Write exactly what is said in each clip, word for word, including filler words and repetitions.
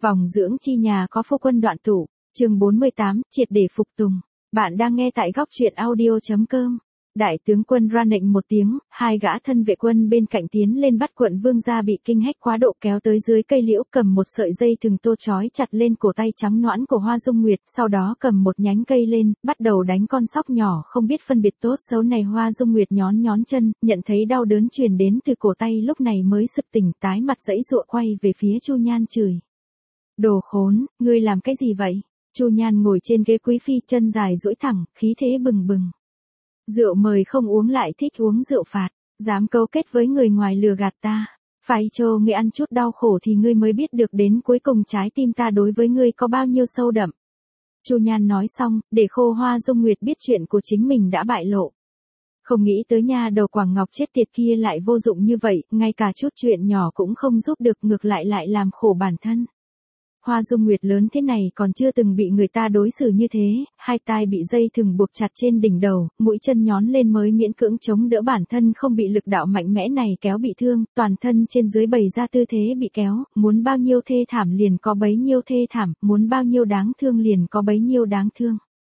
Vòng dưỡng chi nhà có phu quân đoạn tụ, chương bốn mươi tám, triệt để phục tùng. Bạn đang nghe tại góc truyện audio chấm com. Đại tướng quân ra lệnh một tiếng, hai gã thân vệ quân bên cạnh tiến lên bắt quận vương gia bị kinh hách quá độ kéo tới dưới cây liễu, cầm một sợi dây thừng tô trói chặt lên cổ tay trắng nõn của Hoa Dung Nguyệt, sau đó cầm một nhánh cây lên, bắt đầu đánh con sóc nhỏ không biết phân biệt tốt xấu này. Hoa Dung Nguyệt nhón nhón chân, nhận thấy đau đớn truyền đến từ cổ tay, lúc này mới sực tỉnh, tái mặt giãy giụa quay về phía Chu Nhan chửi: "Đồ khốn, ngươi làm cái gì vậy?" Chu Nhan ngồi trên ghế quý phi, chân dài duỗi thẳng, khí thế bừng bừng. "Rượu mời không uống lại thích uống rượu phạt, dám cấu kết với người ngoài lừa gạt ta. Phải cho ngươi ăn chút đau khổ thì ngươi mới biết được đến cuối cùng trái tim ta đối với ngươi có bao nhiêu sâu đậm." Chu Nhan nói xong, để khô Hoa Dung Nguyệt biết chuyện của chính mình đã bại lộ. Không nghĩ tới nha đầu Quảng Ngọc chết tiệt kia lại vô dụng như vậy, ngay cả chút chuyện nhỏ cũng không giúp được, ngược lại lại làm khổ bản thân. Hoa Dung Nguyệt lớn thế này còn chưa từng bị người ta đối xử như thế, hai tai bị dây thừng buộc chặt trên đỉnh đầu, mũi chân nhón lên mới miễn cưỡng chống đỡ bản thân không bị lực đạo mạnh mẽ này kéo bị thương, toàn thân trên dưới bày ra tư thế bị kéo, muốn bao nhiêu thê thảm liền có bấy nhiêu thê thảm, muốn bao nhiêu đáng thương liền có bấy nhiêu đáng thương.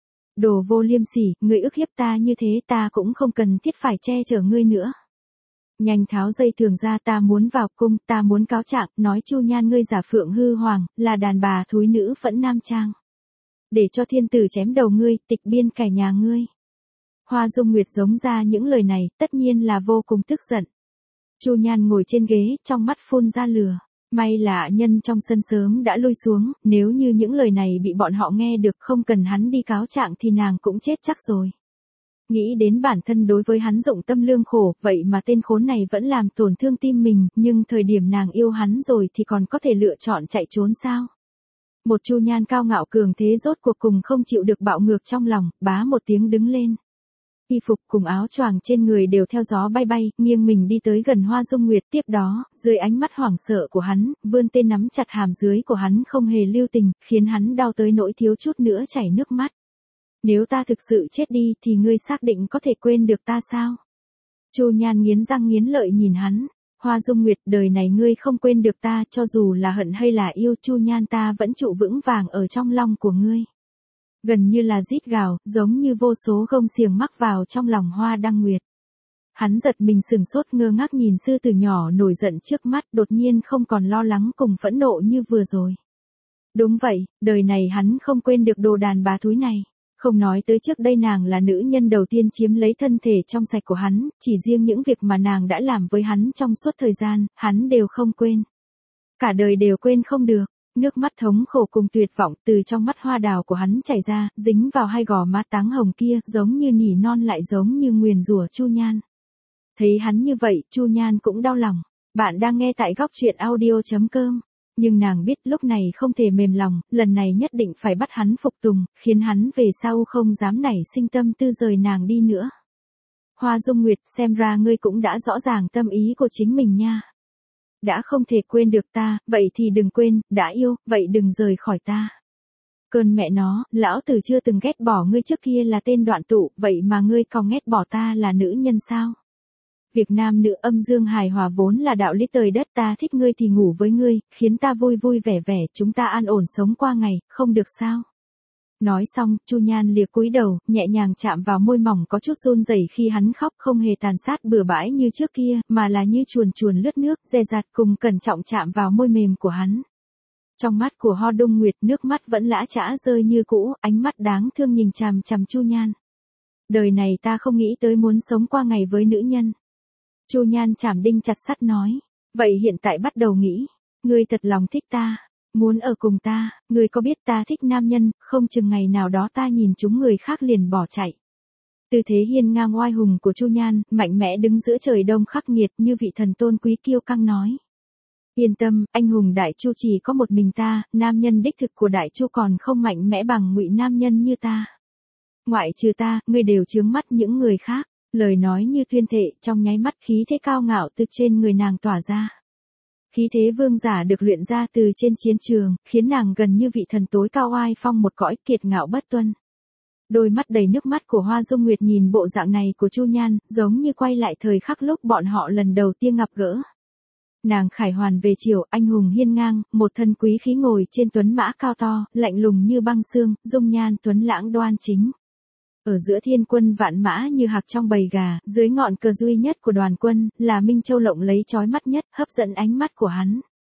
"Đồ vô liêm sỉ, ngươi ức hiếp ta như thế ta cũng không cần thiết phải che chở ngươi nữa. Nhanh tháo dây thừng ra, ta muốn vào cung, ta muốn cáo trạng, nói Chu Nhan ngươi giả phượng hư hoàng, là đàn bà thúi nữ phẫn nam trang. Để cho thiên tử chém đầu ngươi, tịch biên kẻ nhà ngươi." Hoa Dung Nguyệt giống ra những lời này, tất nhiên là vô cùng tức giận. Chu Nhan ngồi trên ghế, trong mắt phun ra lửa. May là nhân trong sân sớm đã lui xuống, nếu như những lời này bị bọn họ nghe được, không cần hắn đi cáo trạng thì nàng cũng chết chắc rồi. Nghĩ đến bản thân đối với hắn dụng tâm lương khổ, vậy mà tên khốn này vẫn làm tổn thương tim mình, nhưng thời điểm nàng yêu hắn rồi thì còn có thể lựa chọn chạy trốn sao? Một Chu Nhan cao ngạo cường thế rốt cuộc cùng không chịu được bạo ngược trong lòng, bá một tiếng đứng lên. Y phục cùng áo choàng trên người đều theo gió bay bay, nghiêng mình đi tới gần Hoa Dung Nguyệt, tiếp đó, dưới ánh mắt hoảng sợ của hắn, vươn tên nắm chặt hàm dưới của hắn không hề lưu tình, khiến hắn đau tới nỗi thiếu chút nữa chảy nước mắt. "Nếu ta thực sự chết đi thì ngươi xác định có thể quên được ta sao?" Chu Nhan nghiến răng nghiến lợi nhìn hắn. "Hoa Dung Nguyệt, đời này ngươi không quên được ta, cho dù là hận hay là yêu, Chu Nhan ta vẫn trụ vững vàng ở trong lòng của ngươi." Gần như là rít gào, giống như vô số gông xiềng mắc vào trong lòng Hoa Đăng Nguyệt. Hắn giật mình sừng sốt ngơ ngác nhìn sư tử nhỏ nổi giận trước mắt, đột nhiên không còn lo lắng cùng phẫn nộ như vừa rồi. Đúng vậy, đời này hắn không quên được đồ đàn bà thúi này. Không nói tới trước đây nàng là nữ nhân đầu tiên chiếm lấy thân thể trong sạch của hắn, chỉ riêng những việc mà nàng đã làm với hắn trong suốt thời gian, hắn đều không quên. Cả đời đều quên không được. Nước mắt thống khổ cùng tuyệt vọng từ trong mắt hoa đào của hắn chảy ra, dính vào hai gò má táng hồng kia, giống như nỉ non lại giống như nguyền rủa Chu Nhan. Thấy hắn như vậy, Chu Nhan cũng đau lòng. Bạn đang nghe tại góc truyện audio chấm com. Nhưng nàng biết lúc này không thể mềm lòng, lần này nhất định phải bắt hắn phục tùng, khiến hắn về sau không dám nảy sinh tâm tư rời nàng đi nữa. "Hoa Dung Nguyệt, xem ra ngươi cũng đã rõ ràng tâm ý của chính mình nha. Đã không thể quên được ta, vậy thì đừng quên, đã yêu, vậy đừng rời khỏi ta. Cơn mẹ nó, lão tử chưa từng ghét bỏ ngươi trước kia là tên đoạn tụ, vậy mà ngươi còn ghét bỏ ta là nữ nhân sao? Việc nam nữ âm dương hài hòa vốn là đạo lý trời đất, ta thích ngươi thì ngủ với ngươi, khiến ta vui vui vẻ vẻ, chúng ta an ổn sống qua ngày, không được sao?" Nói xong, Chu Nhan lìa cúi đầu, nhẹ nhàng chạm vào môi mỏng có chút run rẩy khi hắn khóc, không hề tàn sát bừa bãi như trước kia, mà là như chuồn chuồn lướt nước, dè dặt cùng cẩn trọng chạm vào môi mềm của hắn. Trong mắt của Hoa Dung Nguyệt nước mắt vẫn lã chã rơi như cũ, ánh mắt đáng thương nhìn chằm chằm Chu Nhan. "Đời này ta không nghĩ tới muốn sống qua ngày với nữ nhân." Chu Nhan chảm đinh chặt sắt nói. "Vậy hiện tại bắt đầu nghĩ, ngươi thật lòng thích ta, muốn ở cùng ta, ngươi có biết ta thích nam nhân, không chừng ngày nào đó ta nhìn chúng người khác liền bỏ chạy." Tư thế hiên ngang oai hùng của Chu Nhan, mạnh mẽ đứng giữa trời đông khắc nghiệt như vị thần tôn quý kiêu căng nói. "Yên tâm, anh hùng Đại Chu chỉ có một mình ta, nam nhân đích thực của Đại Chu còn không mạnh mẽ bằng ngụy nam nhân như ta. Ngoại trừ ta, ngươi đều chướng mắt những người khác." Lời nói như tuyên thệ, trong nháy mắt khí thế cao ngạo từ trên người nàng tỏa ra. Khí thế vương giả được luyện ra từ trên chiến trường, khiến nàng gần như vị thần tối cao oai phong một cõi, kiệt ngạo bất tuân. Đôi mắt đầy nước mắt của Hoa Dung Nguyệt nhìn bộ dạng này của Chu Nhan, giống như quay lại thời khắc lúc bọn họ lần đầu tiên gặp gỡ. Nàng khải hoàn về chiều, anh hùng hiên ngang, một thân quý khí ngồi trên tuấn mã cao to, lạnh lùng như băng xương, dung nhan tuấn lãng đoan chính. Ở giữa thiên quân vạn mã như hạc trong bầy gà, dưới ngọn cờ duy nhất của đoàn quân, là Minh Châu lộng lấy chói mắt nhất, hấp dẫn ánh mắt của hắn.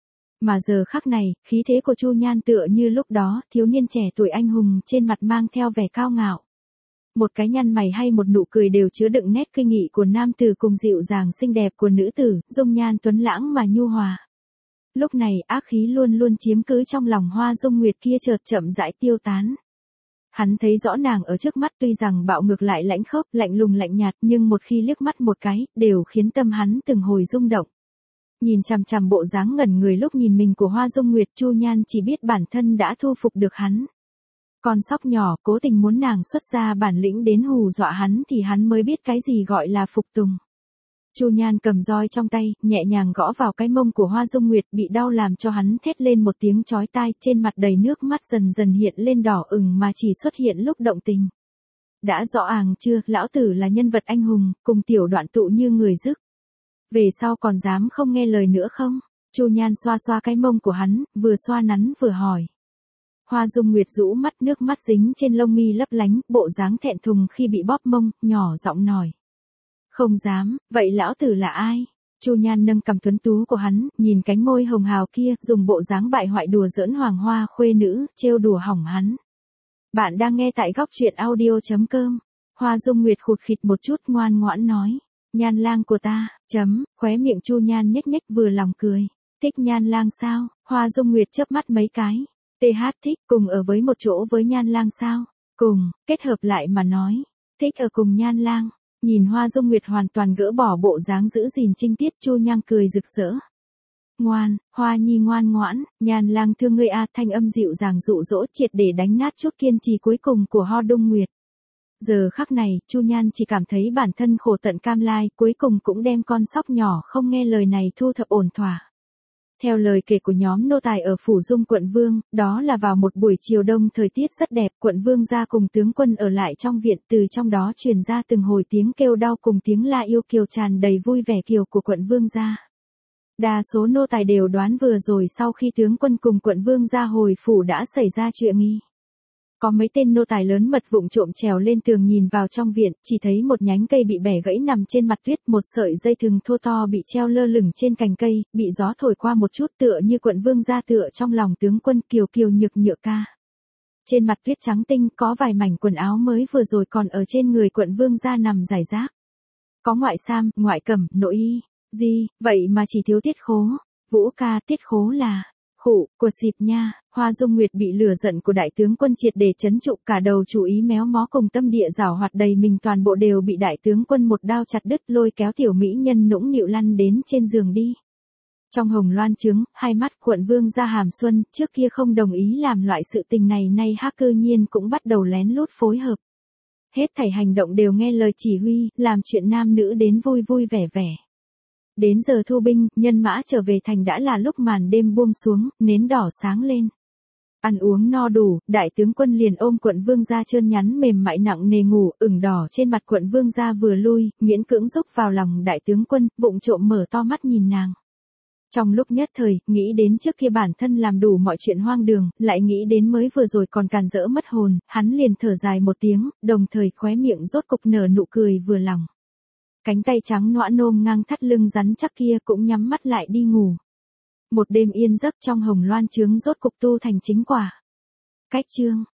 Mà giờ khắc này, khí thế của Chu Nhan tựa như lúc đó, thiếu niên trẻ tuổi anh hùng trên mặt mang theo vẻ cao ngạo. Một cái nhăn mày hay một nụ cười đều chứa đựng nét kinh nghị của nam tử cùng dịu dàng xinh đẹp của nữ tử, dung nhan tuấn lãng mà nhu hòa. Lúc này ác khí luôn luôn chiếm cứ trong lòng Hoa Dung Nguyệt kia chợt chậm rãi tiêu tán. Hắn thấy rõ nàng ở trước mắt tuy rằng bạo ngược lại lãnh khốc, lạnh lùng lạnh nhạt, nhưng một khi liếc mắt một cái, đều khiến tâm hắn từng hồi rung động. Nhìn chằm chằm bộ dáng ngẩn người lúc nhìn mình của Hoa Dung Nguyệt, Chu Nhan chỉ biết bản thân đã thu phục được hắn. Con sóc nhỏ cố tình muốn nàng xuất ra bản lĩnh đến hù dọa hắn thì hắn mới biết cái gì gọi là phục tùng. Chu Nhan cầm roi trong tay, nhẹ nhàng gõ vào cái mông của Hoa Dung Nguyệt, bị đau làm cho hắn thét lên một tiếng chói tai, trên mặt đầy nước mắt dần dần hiện lên đỏ ửng mà chỉ xuất hiện lúc động tình. Đã rõ ràng chưa, lão tử là nhân vật anh hùng, cùng tiểu đoạn tụ như người dứt. Về sau còn dám không nghe lời nữa không? Chu Nhan xoa xoa cái mông của hắn, vừa xoa nắn vừa hỏi. Hoa Dung Nguyệt rũ mắt, nước mắt dính trên lông mi lấp lánh, bộ dáng thẹn thùng khi bị bóp mông, nhỏ giọng nói. Không dám, vậy lão tử là ai? Chu Nhan nâng cằm tuấn tú của hắn, nhìn cánh môi hồng hào kia, dùng bộ dáng bại hoại đùa giỡn hoàng hoa khuê nữ, trêu đùa hỏng hắn. Bạn đang nghe tại góc truyện audio chấm com. Hoa Dung Nguyệt khụt khịt một chút ngoan ngoãn nói. Nhan lang của ta, chấm, khóe miệng Chu Nhan nhếch nhếch vừa lòng cười. Thích Nhan lang sao? Hoa Dung Nguyệt chớp mắt mấy cái. tê hát thích, cùng ở với một chỗ với Nhan lang sao? Cùng, kết hợp lại mà nói. Thích ở cùng Nhan lang. Nhìn Hoa Dung Nguyệt hoàn toàn gỡ bỏ bộ dáng giữ gìn trinh tiết, Chu Nhan cười rực rỡ. Ngoan, Hoa Nhi ngoan ngoãn, Nhan lang thương ngươi a, thanh âm dịu dàng dụ dỗ triệt để đánh nát chút kiên trì cuối cùng của Hoa Dung Nguyệt. Giờ khắc này, Chu Nhan chỉ cảm thấy bản thân khổ tận cam lai, cuối cùng cũng đem con sóc nhỏ không nghe lời này thu thập ổn thỏa. Theo lời kể của nhóm nô tài ở Phủ Dung quận Vương, đó là vào một buổi chiều đông thời tiết rất đẹp, quận Vương gia cùng tướng quân ở lại trong viện, từ trong đó truyền ra từng hồi tiếng kêu đau cùng tiếng la yêu kiều tràn đầy vui vẻ kiều của quận Vương gia. Đa số nô tài đều đoán vừa rồi sau khi tướng quân cùng quận Vương gia hồi phủ đã xảy ra chuyện nghi. Có mấy tên nô tài lớn mật vụng trộm trèo lên tường nhìn vào trong viện, chỉ thấy một nhánh cây bị bẻ gãy nằm trên mặt tuyết, một sợi dây thừng thô to bị treo lơ lửng trên cành cây, bị gió thổi qua một chút tựa như quận Vương gia tựa trong lòng tướng quân kiều kiều nhược nhựa ca. Trên mặt tuyết trắng tinh có vài mảnh quần áo mới vừa rồi còn ở trên người quận Vương gia nằm rải rác. Có ngoại sam, ngoại cẩm, nội y, gì, vậy mà chỉ thiếu tiết khố. Vũ ca, tiết khố là... Khụ, của xịp nha. Hoa Dung Nguyệt bị lửa giận của đại tướng quân triệt để chấn trụ, cả đầu chú ý méo mó cùng tâm địa giảo hoạt đầy mình toàn bộ đều bị đại tướng quân một đao chặt đứt, lôi kéo tiểu mỹ nhân nũng nịu lăn đến trên giường đi. Trong hồng loan trướng, hai mắt quận Vương gia Hàm Xuân, trước kia không đồng ý làm loại sự tình này nay hắc cư nhiên cũng bắt đầu lén lút phối hợp. Hết thảy hành động đều nghe lời chỉ huy, làm chuyện nam nữ đến vui vui vẻ vẻ. Đến giờ thu binh, nhân mã trở về thành đã là lúc màn đêm buông xuống, nến đỏ sáng lên. Ăn uống no đủ, đại tướng quân liền ôm quận Vương gia trơn nhắn mềm mại nặng nề ngủ, ửng đỏ trên mặt quận Vương gia vừa lui, miễn cưỡng rúc vào lòng đại tướng quân, vụng trộm mở to mắt nhìn nàng. Trong lúc nhất thời, nghĩ đến trước kia bản thân làm đủ mọi chuyện hoang đường, lại nghĩ đến mới vừa rồi còn càn rỡ mất hồn, hắn liền thở dài một tiếng, đồng thời khóe miệng rốt cục nở nụ cười vừa lòng. Cánh tay trắng nõa nôm ngang thắt lưng rắn chắc kia cũng nhắm mắt lại đi ngủ. Một đêm yên giấc trong hồng loan trướng rốt cục tu thành chính quả. Cách chương